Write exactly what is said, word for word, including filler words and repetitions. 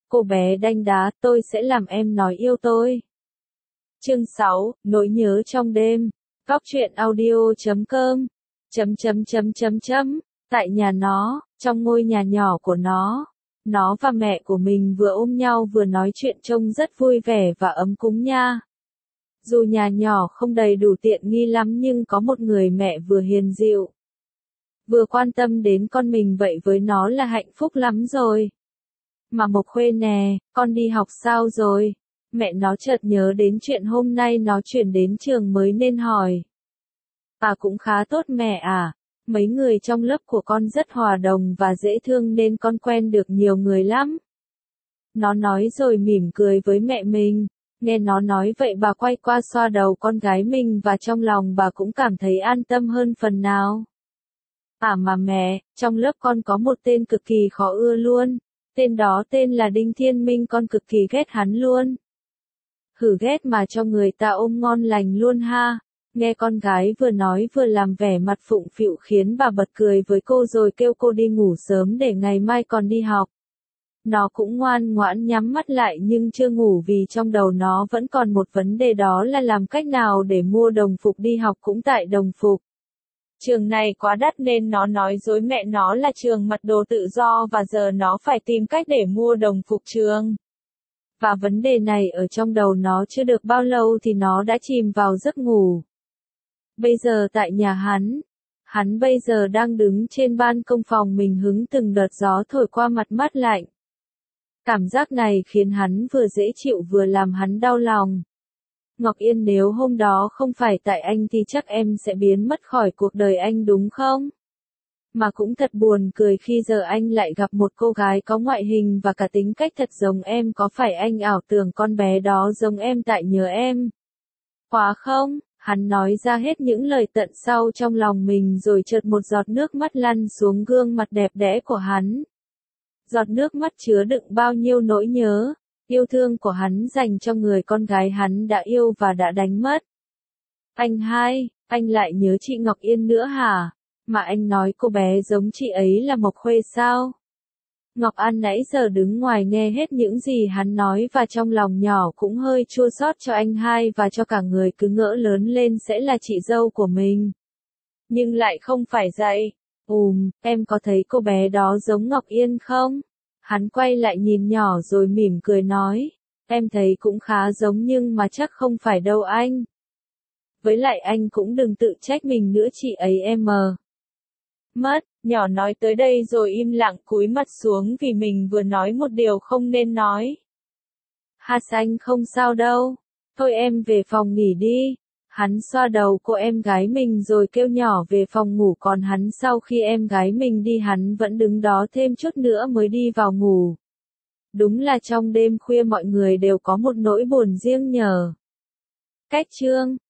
cô bé đanh đá, tôi sẽ làm em nói yêu tôi. Chương sáu, nỗi nhớ trong đêm. Góc truyện audio chấm com. Chấm chấm chấm chấm chấm. Tại nhà nó, trong ngôi nhà nhỏ của nó, nó và mẹ của mình vừa ôm nhau vừa nói chuyện trông rất vui vẻ và ấm cúng nha. Dù nhà nhỏ không đầy đủ tiện nghi lắm nhưng có một người mẹ vừa hiền dịu, vừa quan tâm đến con mình vậy với nó là hạnh phúc lắm rồi. Mà Mộc Khuê nè, con đi học sao rồi? Mẹ nó chợt nhớ đến chuyện hôm nay nó chuyển đến trường mới nên hỏi. À cũng khá tốt mẹ à, mấy người trong lớp của con rất hòa đồng và dễ thương nên con quen được nhiều người lắm. Nó nói rồi mỉm cười với mẹ mình, nghe nó nói vậy bà quay qua xoa đầu con gái mình và trong lòng bà cũng cảm thấy an tâm hơn phần nào. À mà mẹ, trong lớp con có một tên cực kỳ khó ưa luôn, tên đó tên là Đinh Thiên Minh, con cực kỳ ghét hắn luôn. Hử ghét mà cho người ta ôm ngon lành luôn ha. Nghe con gái vừa nói vừa làm vẻ mặt phụng phịu khiến bà bật cười với cô rồi kêu cô đi ngủ sớm để ngày mai còn đi học. Nó cũng ngoan ngoãn nhắm mắt lại nhưng chưa ngủ vì trong đầu nó vẫn còn một vấn đề, đó là làm cách nào để mua đồng phục đi học cũng tại đồng phục. Trường này quá đắt nên nó nói dối mẹ nó là trường mặc đồ tự do và giờ nó phải tìm cách để mua đồng phục trường. Và vấn đề này ở trong đầu nó chưa được bao lâu thì nó đã chìm vào giấc ngủ. Bây giờ tại nhà hắn, hắn bây giờ đang đứng trên ban công phòng mình hứng từng đợt gió thổi qua mặt mát lạnh. Cảm giác này khiến hắn vừa dễ chịu vừa làm hắn đau lòng. Ngọc Yên, nếu hôm đó không phải tại anh thì chắc em sẽ biến mất khỏi cuộc đời anh đúng không? Mà cũng thật buồn cười khi giờ anh lại gặp một cô gái có ngoại hình và cả tính cách thật giống em, có phải anh ảo tưởng con bé đó giống em tại nhớ em? Quá không? Hắn nói ra hết những lời tận sau trong lòng mình rồi chợt một giọt nước mắt lăn xuống gương mặt đẹp đẽ của hắn. Giọt nước mắt chứa đựng bao nhiêu nỗi nhớ, yêu thương của hắn dành cho người con gái hắn đã yêu và đã đánh mất. Anh hai, anh lại nhớ chị Ngọc Yên nữa hả? Mà anh nói cô bé giống chị ấy là Mộc Khuê sao? Ngọc An nãy giờ đứng ngoài nghe hết những gì hắn nói và trong lòng nhỏ cũng hơi chua xót cho anh hai và cho cả người cứ ngỡ lớn lên sẽ là chị dâu của mình. Nhưng lại không phải vậy. Ùm, em có thấy cô bé đó giống Ngọc Yên không? Hắn quay lại nhìn nhỏ rồi mỉm cười nói. Em thấy cũng khá giống nhưng mà chắc không phải đâu anh. Với lại anh cũng đừng tự trách mình nữa, chị ấy em mờ. Mất, nhỏ nói tới đây rồi im lặng cúi mặt xuống vì mình vừa nói một điều không nên nói. Ha anh không sao đâu. Thôi em về phòng nghỉ đi. Hắn xoa đầu cô em gái mình rồi kêu nhỏ về phòng ngủ, còn hắn sau khi em gái mình đi hắn vẫn đứng đó thêm chút nữa mới đi vào ngủ. Đúng là trong đêm khuya mọi người đều có một nỗi buồn riêng nhờ. Cách chương